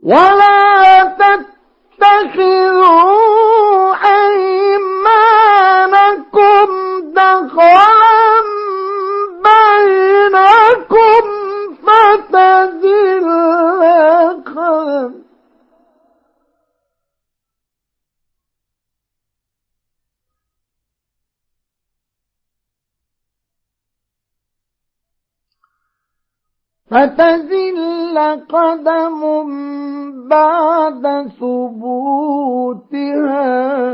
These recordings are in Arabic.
ولا تتخذوا أيمانكم دخلا بينكم فتزل قدم بعد ثبوتها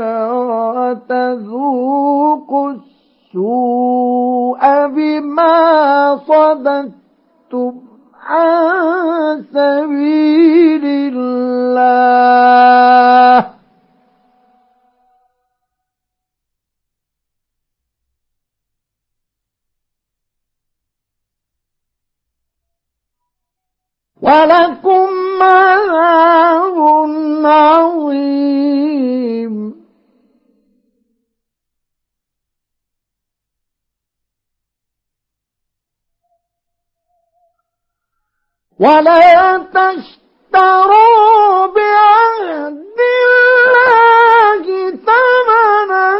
وتذوقوا السوء بما صددتم عن سبيل الله ولكم عذاب عظيم ولا تشتروا بعهد الله ثمنا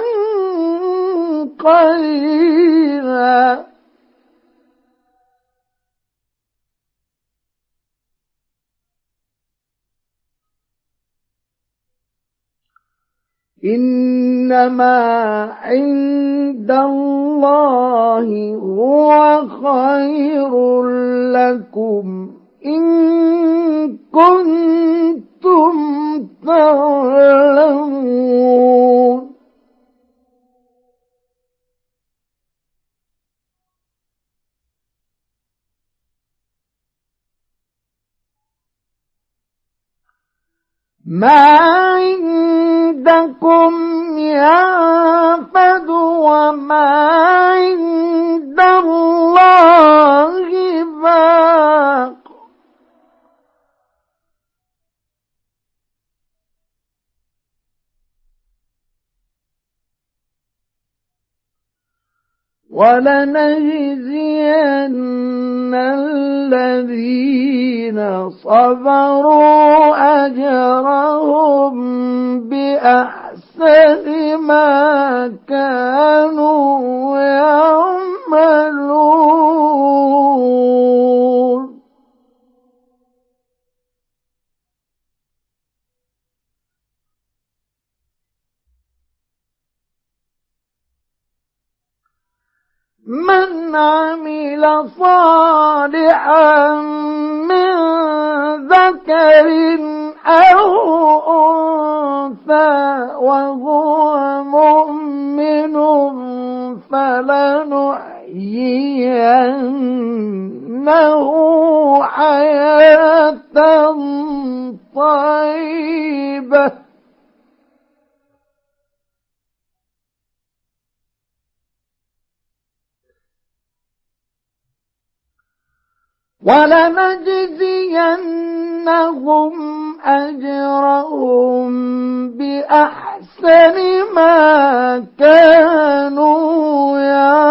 قليلا إنما عند الله هو خير لكم إن كنتم تعلمون ما عندكم ينفد وما عند الله باق ولنجزين الذين صبروا أجرهم بأحسن ما كانوا يعملون من عمل صالحا من ذكر أو أنثى وهو مؤمن فلنحيينه حياة طيبة ولنجزينهم أجرهم بأحسن ما كانوا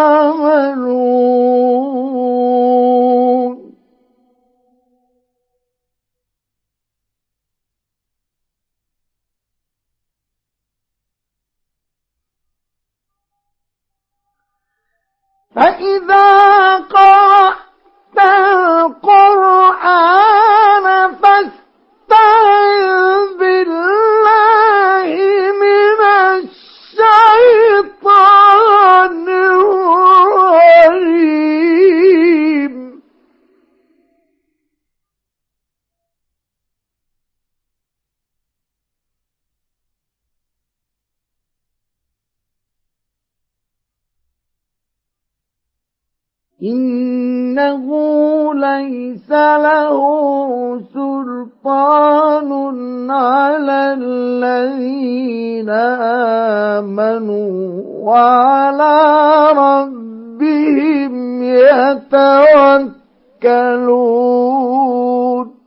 يعملون فإذا قرأت القرآن فاستعذ بالله من الشيطان الرجيم إنه ليس له سلطان على الذين آمنوا وعلى ربهم يتوكلون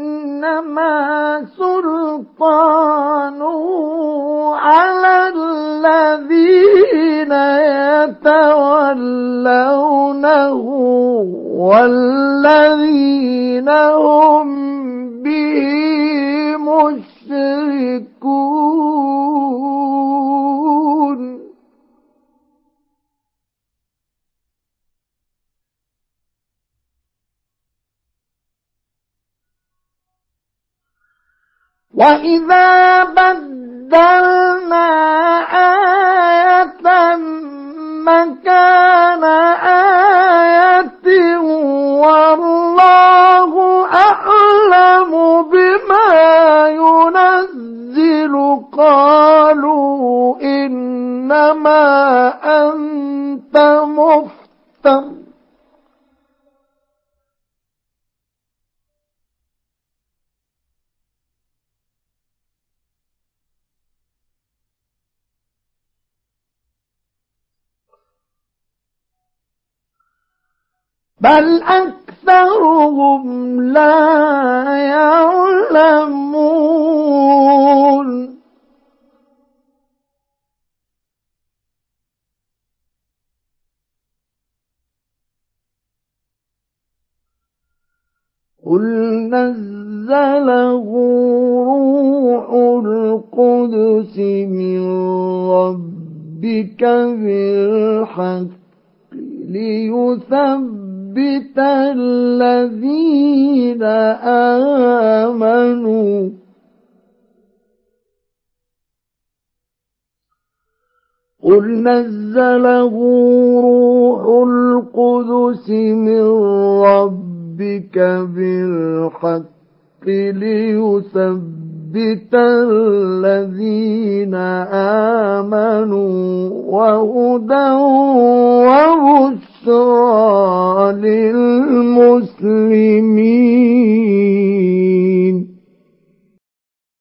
إنما سلطانه على الذين يتولونه والذين هم به مشركون وَإِذَا بَدَّلْنَا آيَةً مَكَانَ آيَةٍ وَاللَّهُ أَعْلَمُ بِمَا يُنَزِّلُ قَالُوا إِنَّمَا أَنْتَ مُفْتَرٍ بل أكثرهم لا يعلمون قل نزله روح القدس من ربك بالحق ليثبت الذين آمنوا قل نزله روح القدس من ربك بالحق ليثبت الذين آمنوا وهدى وبشرى للمسلمين